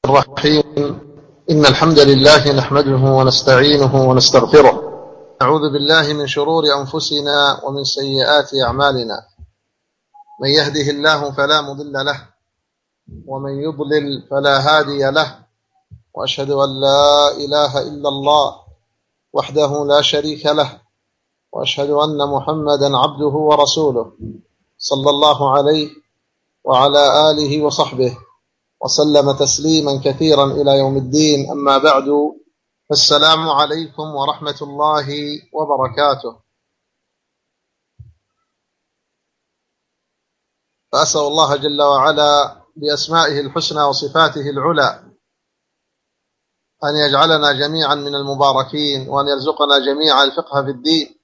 الرحيم. إن الحمد لله نحمده ونستعينه ونستغفره، نعوذ بالله من شرور أنفسنا ومن سيئات أعمالنا، من يهده الله فلا مضل له ومن يضلل فلا هادي له، وأشهد أن لا إله إلا الله وحده لا شريك له، وأشهد أن محمدا عبده ورسوله صلى الله عليه وعلى آله وصحبه وسلم تسليما كثيرا إلى يوم الدين. أما بعد، فالسلام عليكم ورحمة الله وبركاته. فأسأل الله جل وعلا بأسمائه الحسنى وصفاته العلى أن يجعلنا جميعا من المباركين، وأن يرزقنا جميعا الفقه في الدين.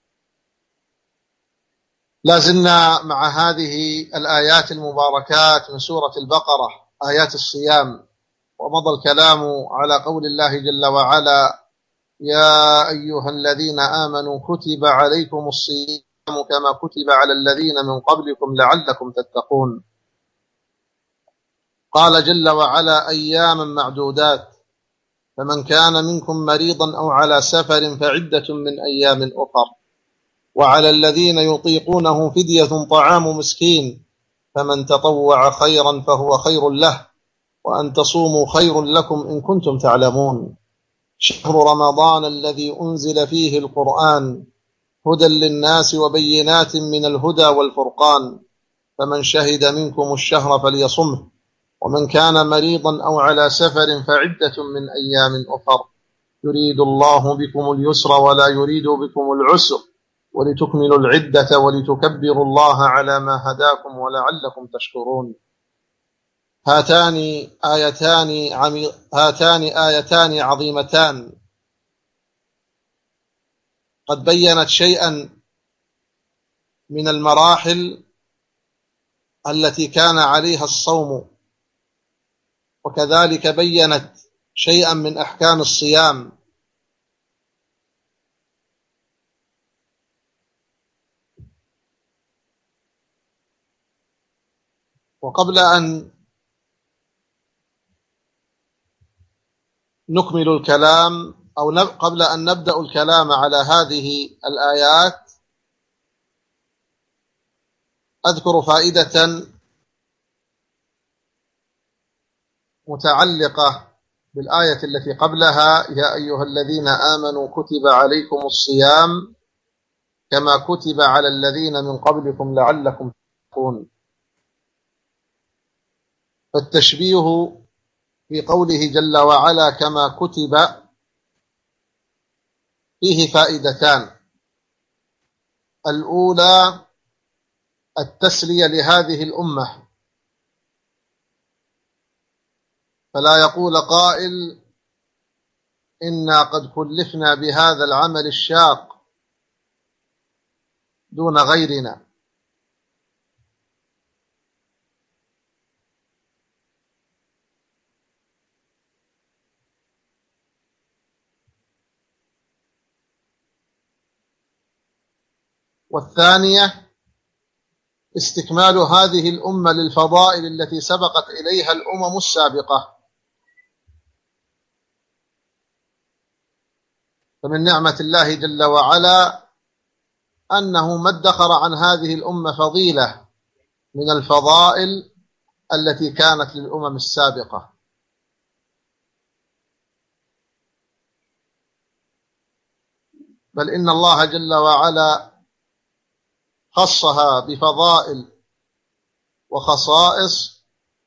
لازلنا مع هذه الآيات المباركات من سورة البقرة، آيات الصيام، ومضى الكلام على قول الله جل وعلا: يا أيها الذين آمنوا كتب عليكم الصيام كما كتب على الذين من قبلكم لعلكم تتقون. قال جل وعلا: أياما معدودات، فمن كان منكم مريضا أو على سفر فعدة من أيام أخر، وعلى الذين يطيقونه فدية طعام مسكين، فمن تطوع خيرا فهو خير له، وأن تصوموا خير لكم إن كنتم تعلمون. شهر رمضان الذي أنزل فيه القرآن هدى للناس وبينات من الهدى والفرقان، فمن شهد منكم الشهر فليصمه، ومن كان مريضا أو على سفر فعدة من أيام أخر، يريد الله بكم اليسر ولا يريد بكم العسر، ولتكملوا العدة ولتكبروا الله على ما هداكم ولعلكم تشكرون. هاتان آيتان عظيمتان قد بيّنت شيئا من المراحل التي كان عليها الصوم، وكذلك بيّنت شيئا من أحكام الصيام. وقبل أن نكمل الكلام أو قبل أن نبدأ الكلام على هذه الآيات، أذكر فائدة متعلقة بالآية التي قبلها: يا أيها الذين آمنوا كتب عليكم الصيام كما كتب على الذين من قبلكم لعلكم تتقون. فالتشبيه في قوله جل وعلا كما كتب فيه فائدتان: الأولى التسلية لهذه الأمة، فلا يقول قائل إنا قد كلفنا بهذا العمل الشاق دون غيرنا. والثانية استكمال هذه الأمة للفضائل التي سبقت إليها الأمم السابقة. فمن نعمة الله جل وعلا أنه ما ادخر عن هذه الأمة فضيلة من الفضائل التي كانت للأمم السابقة، بل إن الله جل وعلا خصها بفضائل وخصائص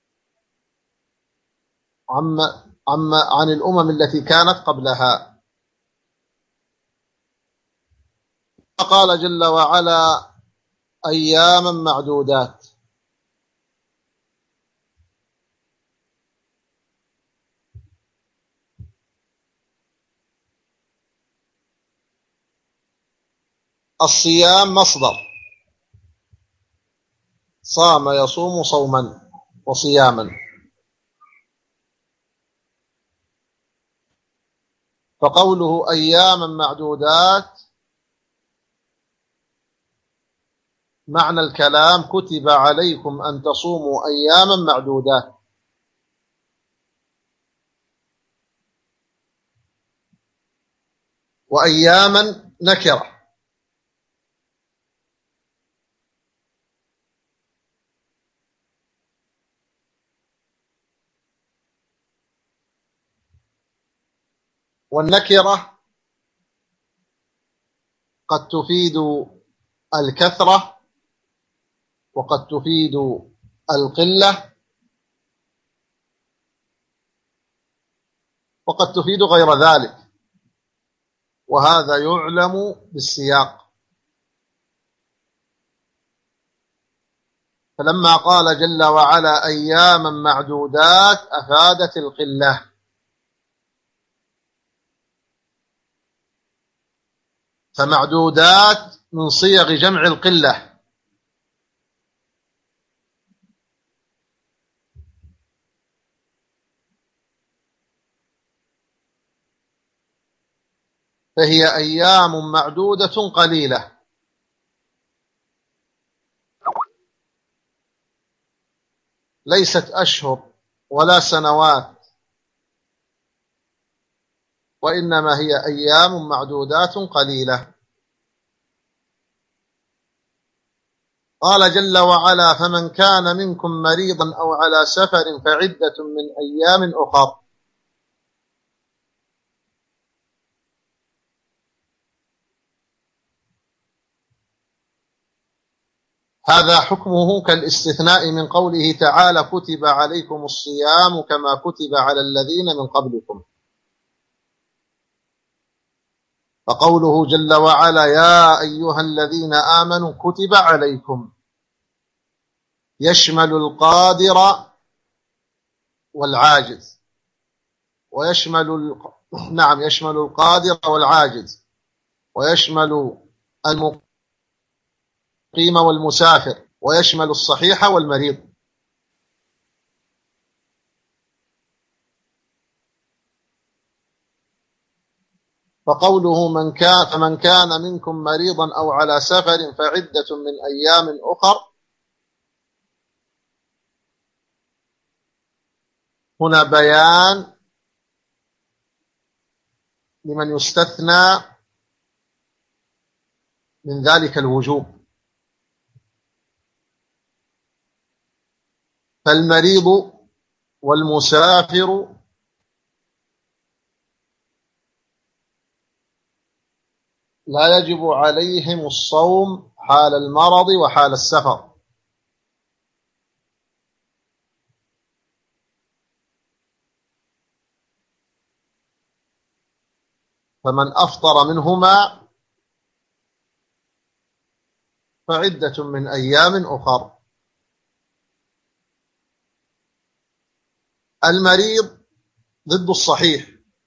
عن الأمم التي كانت قبلها. قال جل وعلا: أياما معدودات. الصيام مصدر صام يصوم صوما وصياما، فقوله أياما معدودات معنى الكلام كتب عليكم أن تصوموا أياما معدودات، وأياما نكرة. والنكرة قد تفيد الكثرة وقد تفيد القلة وقد تفيد غير ذلك، وهذا يعلم بالسياق. فلما قال جل وعلا أياما معدودات أفادت القلة، فمعدودات من صيغ جمع القلة، فهي أيام معدودة قليلة. ليست أشهر ولا سنوات، وإنما هي أيام معدودات قليلة. قال جل وعلا فمن كان منكم مريضا أو على سفر فعدة من أيام أخر. هذا حكمه كالاستثناء من قوله تعالى كتب عليكم الصيام كما كتب على الذين من قبلكم. فقوله جل وعلا يا أيها الذين آمنوا كتب عليكم يشمل القادر والعاجز، يشمل القادر والعاجز، ويشمل المقيم والمسافر، ويشمل الصحيح والمريض. فقوله فمن كان منكم مريضا أو على سفر فعدة من أيام أخر، هنا بيان لمن يستثنى من ذلك الوجوب. فالمريض والمسافر لا يجب عليهم الصوم حال المرض وحال السفر، فمن أفطر منهما فعدة من أيام أخر. المريض ضد الصحيح،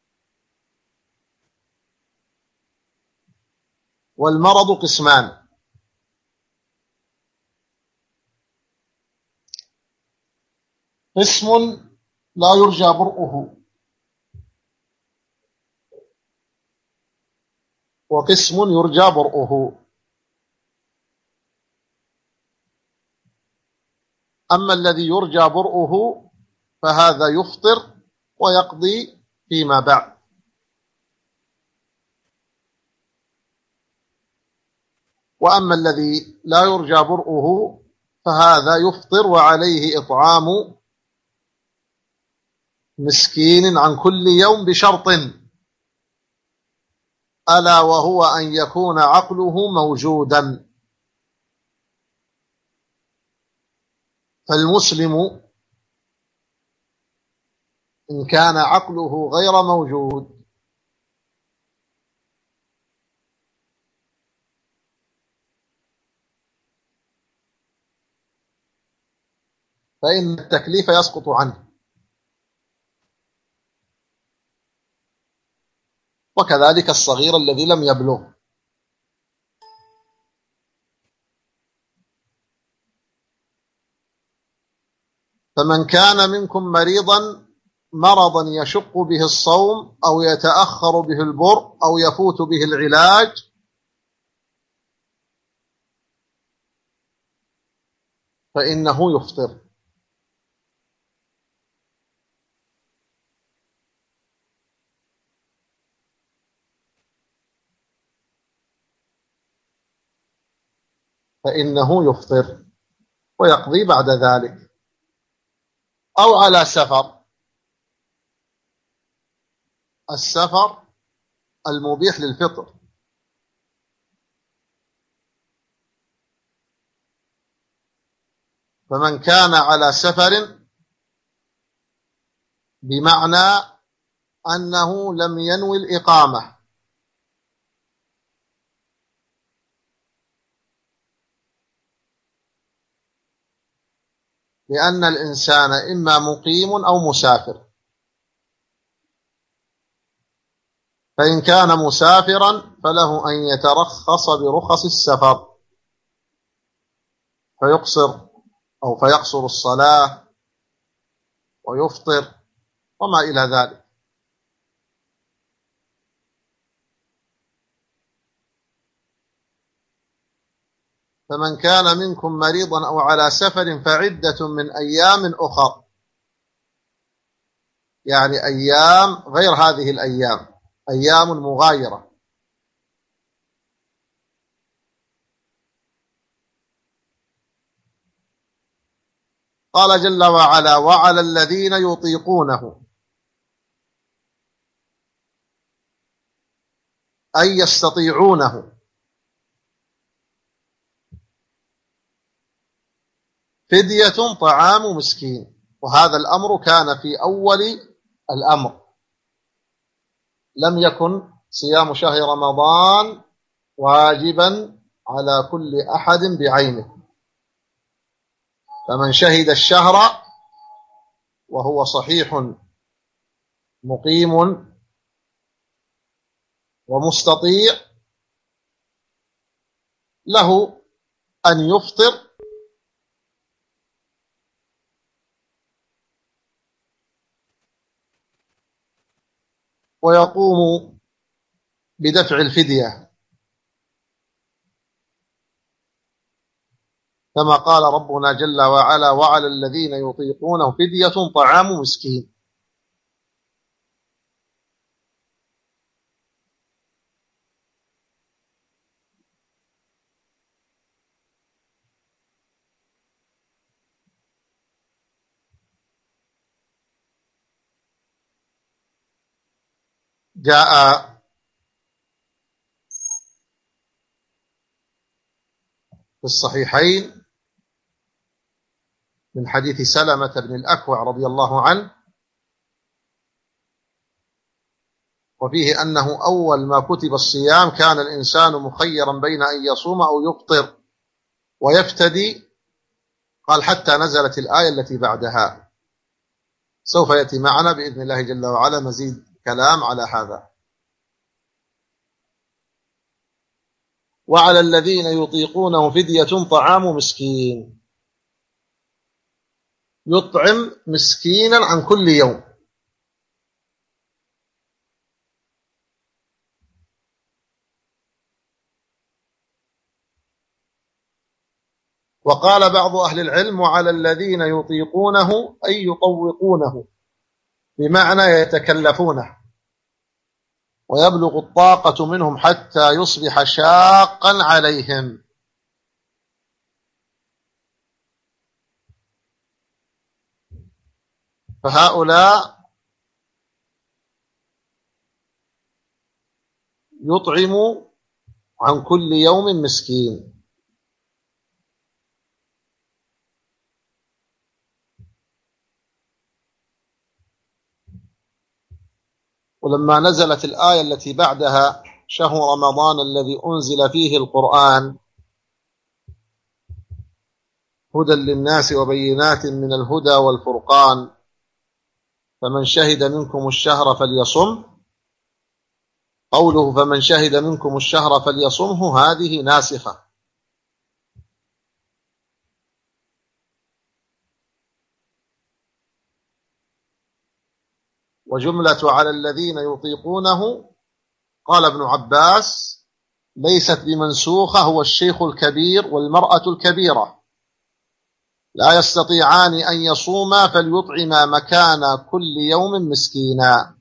والمرض قسمان: قسم لا يرجى برؤه، وقسم يرجى برؤه. أما الذي يرجى برؤه فهذا يفطر ويقضي فيما بعد. وأما الذي لا يرجى برؤه فهذا يفطر وعليه إطعام مسكين عن كل يوم بشرط، ألا وهو أن يكون عقله موجودا. فالمسلم إن كان عقله غير موجود فإن التكليف يسقط عنه، وكذلك الصغير الذي لم يبلغ. فمن كان منكم مريضا مرضا يشق به الصوم أو يتأخر به البر أو يفوت به العلاج فإنه يفطر. فإنه يفطر ويقضي بعد ذلك. أو على سفر، السفر المبيح للفطر، فمن كان على سفر بمعنى أنه لم ينوي الإقامة، لأن الإنسان إما مقيم أو مسافر، فإن كان مسافرا فله أن يترخص برخص السفر فيقصر أو فيقصر الصلاة ويفطر وما إلى ذلك. فمن كان منكم مريضا أو على سفر فعدة من أيام أخر، يعني أيام غير هذه الأيام، أيام مغايرة. قال جل وعلا: وعلى الذين يطيقونه، أي يستطيعونه، فدية طعام مسكين. وهذا الأمر كان في أول الأمر، لم يكن صيام شهر رمضان واجبا على كل أحد بعينه، فمن شهد الشهر وهو صحيح مقيم ومستطيع له أن يفطر ويقوم بدفع الفدية، كما قال ربنا جل وعلا: وعلى الذين يطيقونه فدية طعام مسكين. جاء في الصحيحين من حديث سلمة بن الأكوع رضي الله عنه، وفيه أنه أول ما كتب الصيام كان الإنسان مخيرا بين أن يصوم أو يفطر ويفتدي، قال حتى نزلت الآية التي بعدها. سوف يأتي معنا بإذن الله جل وعلا مزيد كلام على هذا. وعلى الذين يطيقونه فدية طعام مسكين، يطعم مسكينا عن كل يوم. وقال بعض أهل العلم: وعلى الذين يطيقونه أي يطوقونه، بمعنى يتكلفونه ويبلغ الطاقة منهم حتى يصبح شاقا عليهم. فهؤلاء يطعم عن كل يوم مسكين. ولما نزلت الآية التي بعدها: شهر رمضان الذي أنزل فيه القرآن هدى للناس وبينات من الهدى والفرقان فمن شهد منكم الشهر فليصم، قوله فمن شهد منكم الشهر فليصمه هذه ناسخة، وجملة على الذين يطيقونه قال ابن عباس ليست بمنسوخة، هو الشيخ الكبير والمرأة الكبيرة لا يستطيعان أن يصوما فليطعما مكان كل يوم مسكينا.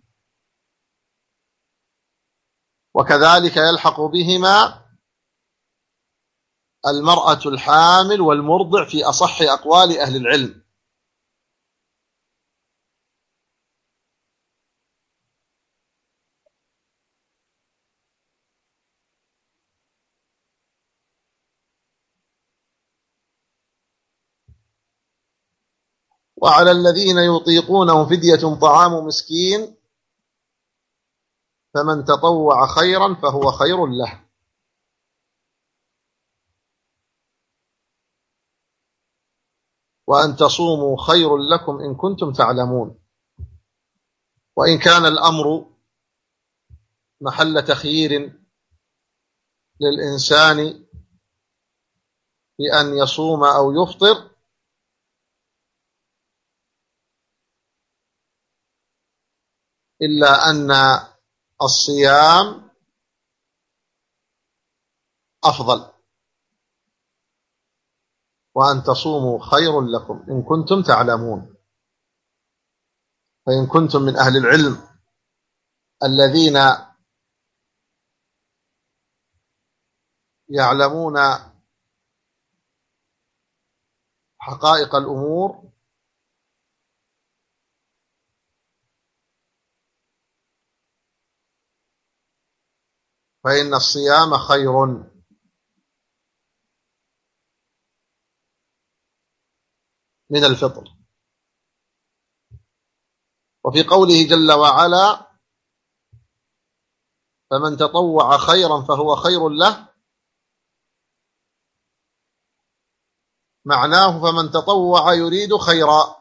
وكذلك يلحق بهما المرأة الحامل والمرضع في أصح أقوال أهل العلم. وعلى الذين يطيقونه فدية طعام مسكين، فمن تطوع خيرا فهو خير له. وأن تصوموا خير لكم إن كنتم تعلمون. وإن كان الأمر محل تخيير للإنسان بأن يصوم أو يفطر، إلا أن الصيام أفضل. وأن تصوموا خير لكم إن كنتم تعلمون. فإن كنتم من أهل العلم الذين يعلمون حقائق الأمور، فإن الصيام خير من الفطر. وفي قوله جل وعلا: فمن تطوع خيرا فهو خير له، معناه فمن تطوع يريد خيرا.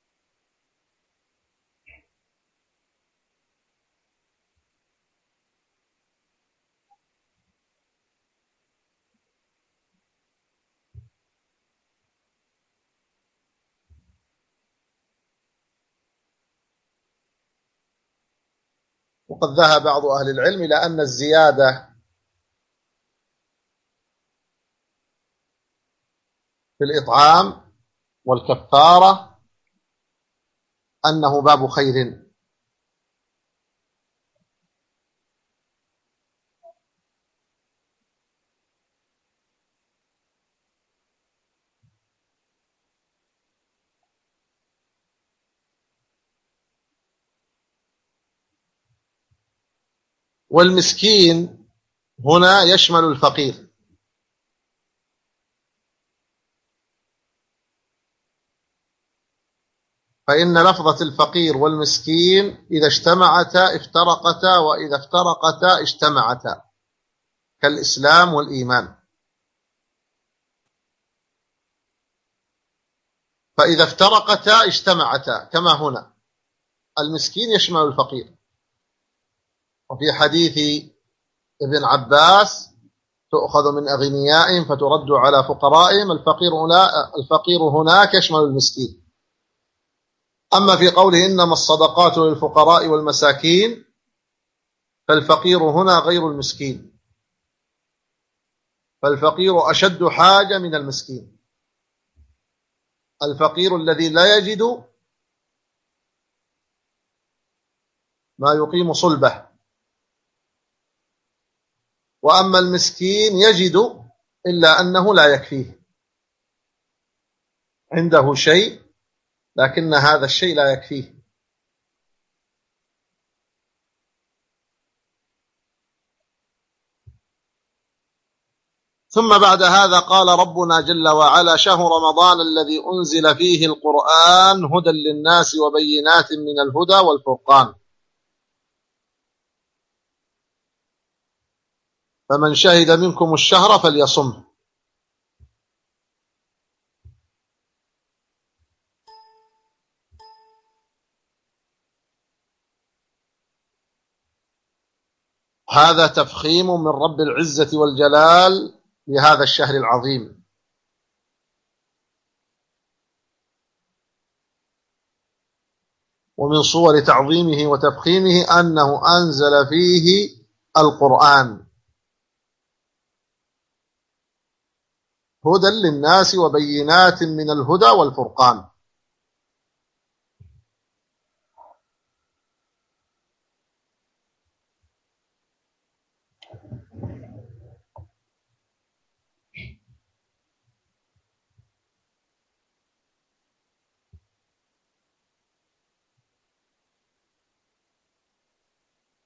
وقد ذهب بعض أهل العلم إلى أن الزيادة في الإطعام والكفارة أنه باب خير. والمسكين هنا يشمل الفقير، فإن لفظة الفقير والمسكين إذا اجتمعتا افترقتا، وإذا افترقتا اجتمعتا، كالإسلام والإيمان. فإذا افترقتا اجتمعتا، كما هنا المسكين يشمل الفقير. وفي حديث ابن عباس: تؤخذ من أغنيائهم فترد على فقرائهم. الفقير هناك يشمل المسكين. أما في قوله إنما الصدقات للفقراء والمساكين، فالفقير هنا غير المسكين، فالفقير أشد حاجة من المسكين. الفقير الذي لا يجد ما يقيم صلبه، وأما المسكين يجد إلا أنه لا يكفيه، عنده شيء لكن هذا الشيء لا يكفيه. ثم بعد هذا قال ربنا جل وعلا: شهر رمضان الذي أنزل فيه القرآن هدى للناس وبينات من الهدى والفرقان، فمن شهد منكم الشهر فليصمه. هذا تفخيم من رب العزة والجلال لهذا الشهر العظيم. ومن صور تعظيمه وتفخيمه أنه أنزل فيه القرآن هدى للناس وبينات من الهدى والفرقان.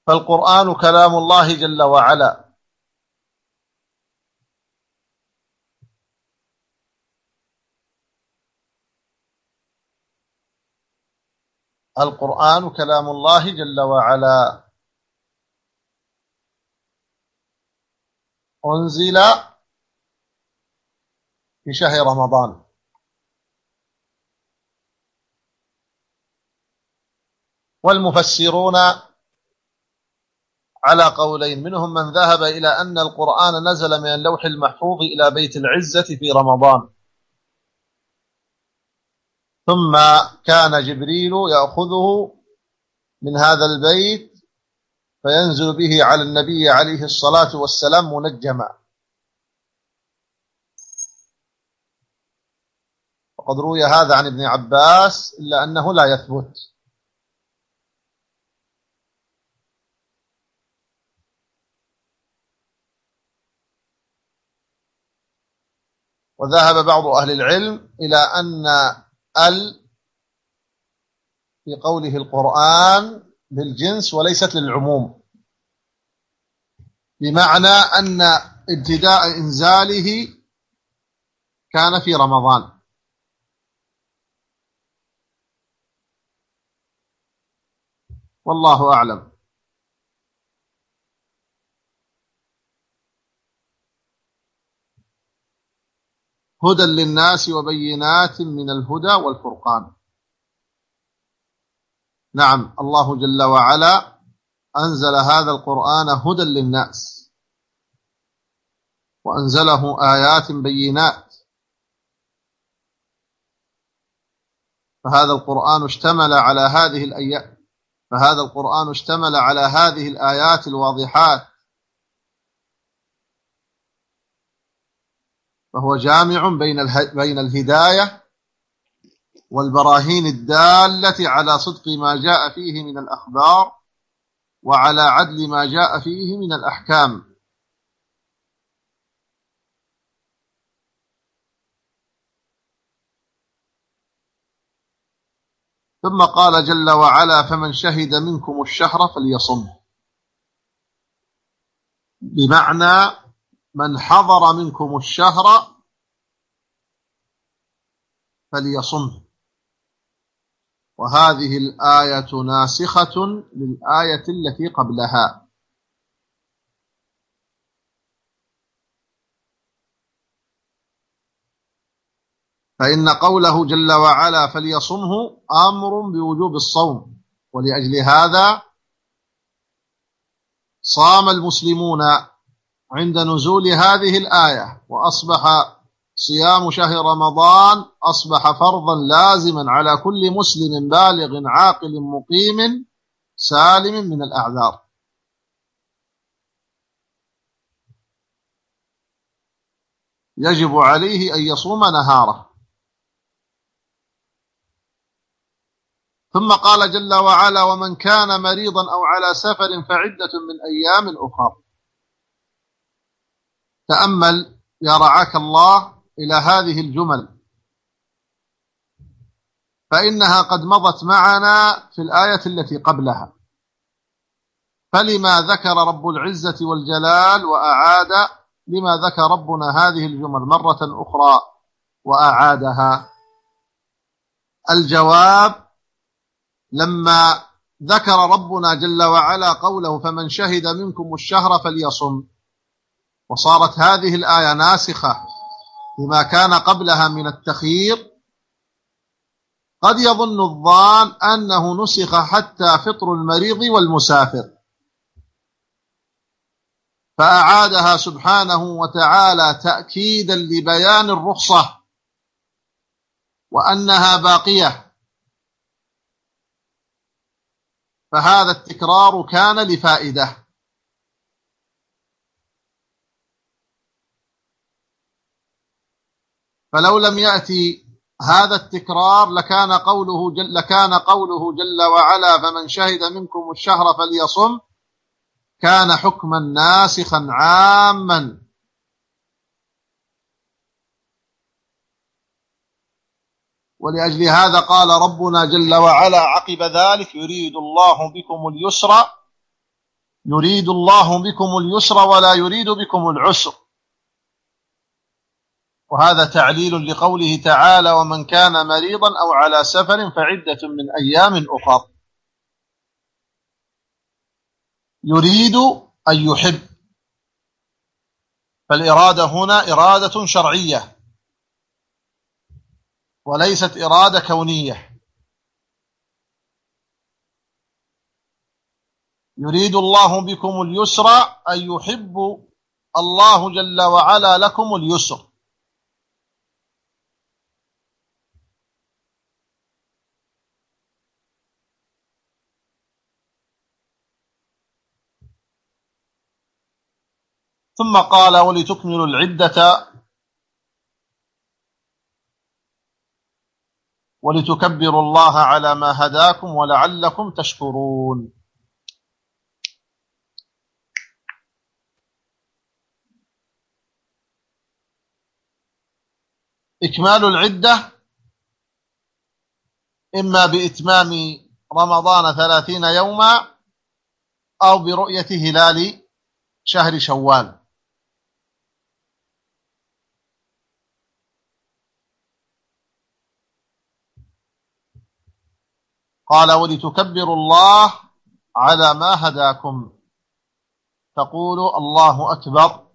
فالقرآن كلام الله جل وعلا. القرآن كلام الله جل وعلا، أنزل في شهر رمضان. والمفسرون على قولين، منهم من ذهب إلى أن القرآن نزل من اللوح المحفوظ إلى بيت العزة في رمضان، ثم كان جبريل يأخذه من هذا البيت فينزل به على النبي عليه الصلاة والسلام منجما. وقد روي هذا عن ابن عباس إلا أنه لا يثبت. وذهب بعض أهل العلم إلى أن في قوله القرآن للجنس وليست للعموم، بمعنى أن ابتداء إنزاله كان في رمضان. والله أعلم. هدى للناس وبينات من الهدى والفرقان. نعم، الله جل وعلا أنزل هذا القرآن هدى للناس، وأنزله آيات بينات. فهذا القرآن اشتمل على هذه الآيات الواضحات، فهو جامع بين الهداية والبراهين الدالة على صدق ما جاء فيه من الأخبار وعلى عدل ما جاء فيه من الأحكام. ثم قال جل وعلا: فمن شهد منكم الشهر فليصم، بمعنى من حضر منكم الشهر فليصم. وهذه الآية ناسخة للآية التي قبلها. فإن قوله جل وعلا فليصمه أمر بوجوب الصوم، ولأجل هذا صام المسلمون عند نزول هذه الآية، وأصبح صيام شهر رمضان أصبح فرضا لازما على كل مسلم بالغ عاقل مقيم سالم من الأعذار. يجب عليه أن يصوم نهاره. ثم قال جل وعلا: ومن كان مريضا أو على سفر فعدة من أيام أخر. تأمل يا رعاك الله إلى هذه الجمل، فإنها قد مضت معنا في الآية التي قبلها، فلما ذكر رب العزة والجلال وأعاد؟ لما ذكر ربنا هذه الجمل مرة أخرى وأعادها؟ الجواب: لما ذكر ربنا جل وعلا قوله فمن شهد منكم الشهر فليصم، وصارت هذه الآية ناسخة لما كان قبلها من التخيير، قد يظن الظان أنه نسخ حتى فطر المريض والمسافر، فأعادها سبحانه وتعالى تأكيدا لبيان الرخصة وأنها باقية. فهذا التكرار كان لفائدة. فلو لم يأتي هذا التكرار لكان قوله جل وعلا فمن شهد منكم الشهر فليصم كان حكما ناسخا عاما. ولأجل هذا قال ربنا جل وعلا عقب ذلك: يريد الله بكم اليسر يريد الله بكم اليسر ولا يريد بكم العسر، وهذا تعليل لقوله تعالى ومن كان مريضا أو على سفر فعدة من أيام أخر. يريد أن يحب، فالإرادة هنا إرادة شرعية وليست إرادة كونية. يريد الله بكم اليسر أن يحب الله جل وعلا لكم اليسر. ثم قال ولتكملوا العدة ولتكبروا الله على ما هداكم ولعلكم تشكرون. إكمال العدة إما بإتمام رمضان 30 يوما أو برؤية هلال شهر شوال. قال ولتكبروا الله على ما هداكم، تقولوا الله أكبر.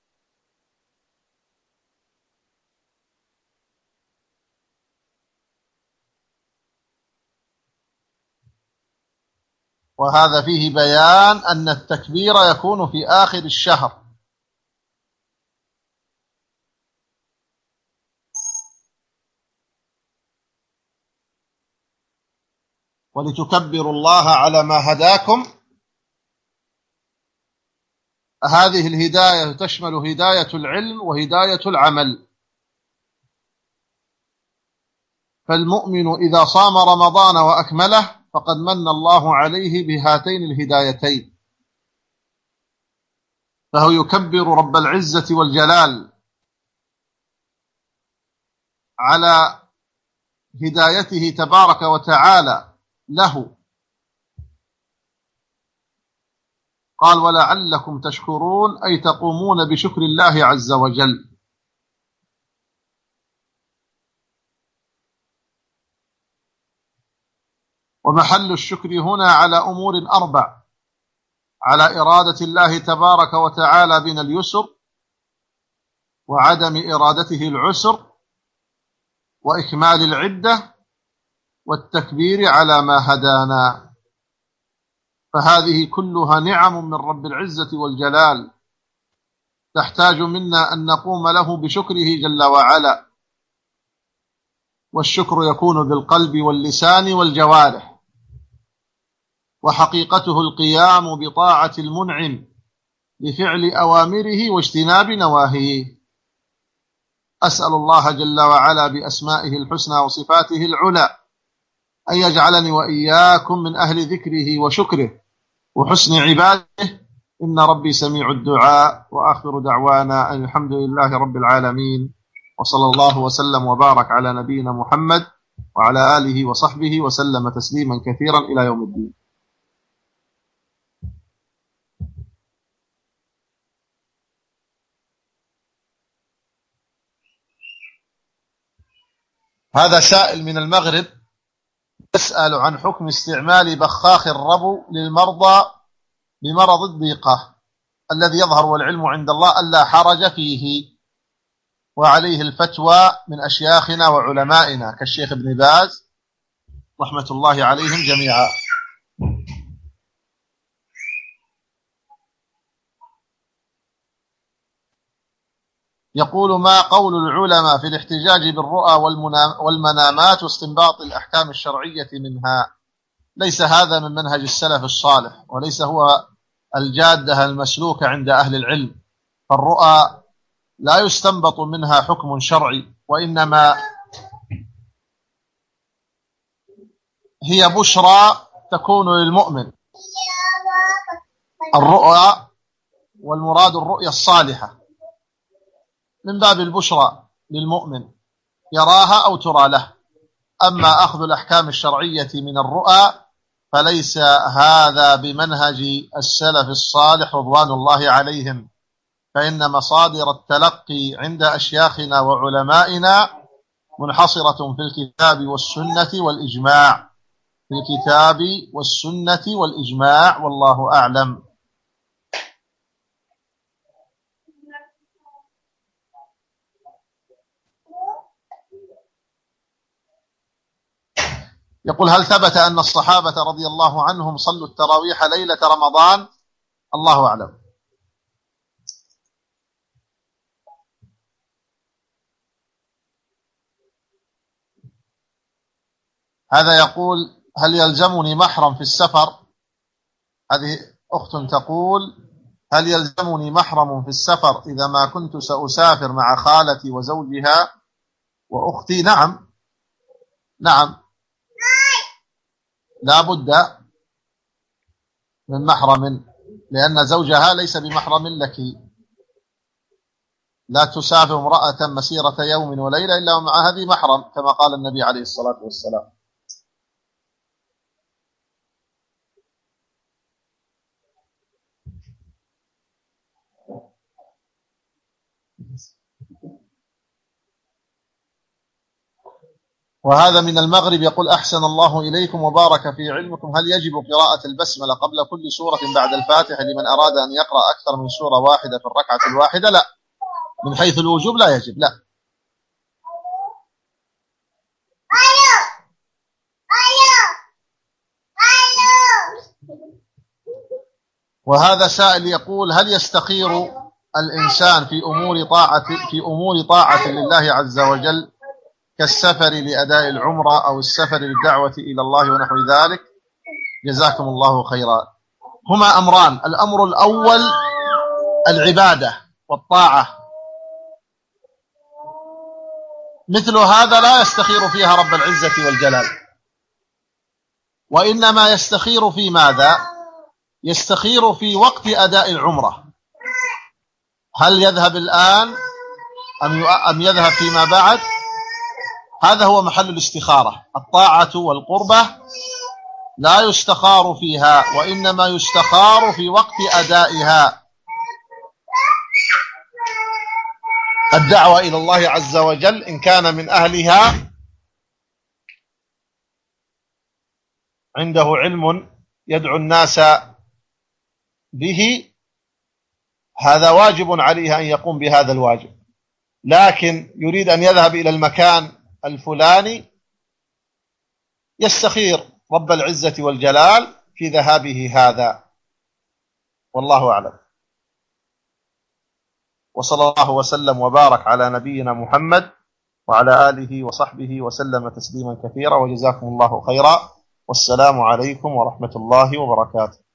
وهذا فيه بيان أن التكبير يكون في آخر الشهر، ولتكبروا الله على ما هداكم. هذه الهداية تشمل هداية العلم وهداية العمل، فالمؤمن إذا صام رمضان وأكمله فقد من الله عليه بهاتين الهدايتين، فهو يكبر رب العزة والجلال على هدايته تبارك وتعالى له. قال ولعلكم تشكرون أي تقومون بشكر الله عز وجل. ومحل الشكر هنا على أمور أربع: على إرادة الله تبارك وتعالى بنا اليسر، وعدم إرادته العسر، وإكمال العدة، والتكبير على ما هدانا. فهذه كلها نعم من رب العزة والجلال تحتاج منا أن نقوم له بشكره جل وعلا. والشكر يكون بالقلب واللسان والجوارح، وحقيقته القيام بطاعة المنعم بفعل أوامره واجتناب نواهيه. أسأل الله جل وعلا بأسمائه الحسنى وصفاته العلى أن يجعلني وإياكم من أهل ذكره وشكره وحسن عباده، إن ربي سميع الدعاء. وآخر دعوانا أن الحمد لله رب العالمين، وصلى الله وسلم وبارك على نبينا محمد وعلى آله وصحبه وسلم تسليما كثيرا إلى يوم الدين. هذا سائل من المغرب يسأل عن حكم استعمال بخاخ الربو للمرضى بمرض الضيقة الذي يظهر والعلم عند الله ألا حرج فيه، وعليه الفتوى من أشياخنا وعلمائنا كالشيخ ابن باز رحمة الله عليهم جميعا. يقول ما قول العلماء في الاحتجاج بالرؤى والمنامات واستنباط الأحكام الشرعية منها؟ ليس هذا من منهج السلف الصالح، وليس هو الجادة المسلوكة عند أهل العلم. فالرؤى لا يستنبط منها حكم شرعي، وإنما هي بشرى تكون للمؤمن. الرؤى والمراد الرؤيا الصالحة من باب البشرى للمؤمن يراها أو ترى له. أما أخذ الأحكام الشرعية من الرؤى فليس هذا بمنهج السلف الصالح رضوان الله عليهم، فإن مصادر التلقي عند أشياخنا وعلمائنا منحصرة في الكتاب والسنة والإجماع، في الكتاب والسنة والإجماع، والله أعلم. يقول: هل ثبت أن الصحابة رضي الله عنهم صلوا التراويح ليلة رمضان؟ الله أعلم. هذا يقول: هل يلزمني محرم في السفر؟ هذه أخت تقول: هل يلزمني محرم في السفر إذا ما كنت سأسافر مع خالتي وزوجها وأختي؟ نعم، نعم، لا بد من محرم، لأن زوجها ليس بمحرم لك. لا تسافر امرأة مسيرة يوم وليلة إلا ومع هذه محرم، كما قال النبي عليه الصلاة والسلام. وهذا من المغرب يقول: أحسن الله إليكم وبارك في علمكم، هل يجب قراءة البسملة قبل كل سورة بعد الفاتحة لمن أراد أن يقرأ أكثر من سورة واحدة في الركعة الواحدة؟ لا، من حيث الوجوب لا يجب، لا. وهذا سائل يقول: هل يستخير الإنسان في أمور طاعة لله عز وجل كالسفر لأداء العمرة أو السفر للدعوة إلى الله ونحو ذلك؟ جزاكم الله خيرا. هما أمران: الأمر الأول العبادة والطاعة، مثل هذا لا يستخير فيها رب العزة والجلال، وإنما يستخير في ماذا؟ يستخير في وقت أداء العمرة، هل يذهب الآن أم يذهب فيما بعد؟ هذا هو محل الاستخارة. الطاعة والقربة لا يستخار فيها، وإنما يستخار في وقت أدائها. الدعوة إلى الله عز وجل إن كان من أهلها عنده علم يدعو الناس به، هذا واجب عليه أن يقوم بهذا الواجب، لكن يريد أن يذهب إلى المكان الفلاني، يستخير رب العزة والجلال في ذهابه هذا، والله أعلم. وصلى الله وسلم وبارك على نبينا محمد وعلى آله وصحبه وسلم تسليما كثيرا، وجزاكم الله خيرا، والسلام عليكم ورحمة الله وبركاته.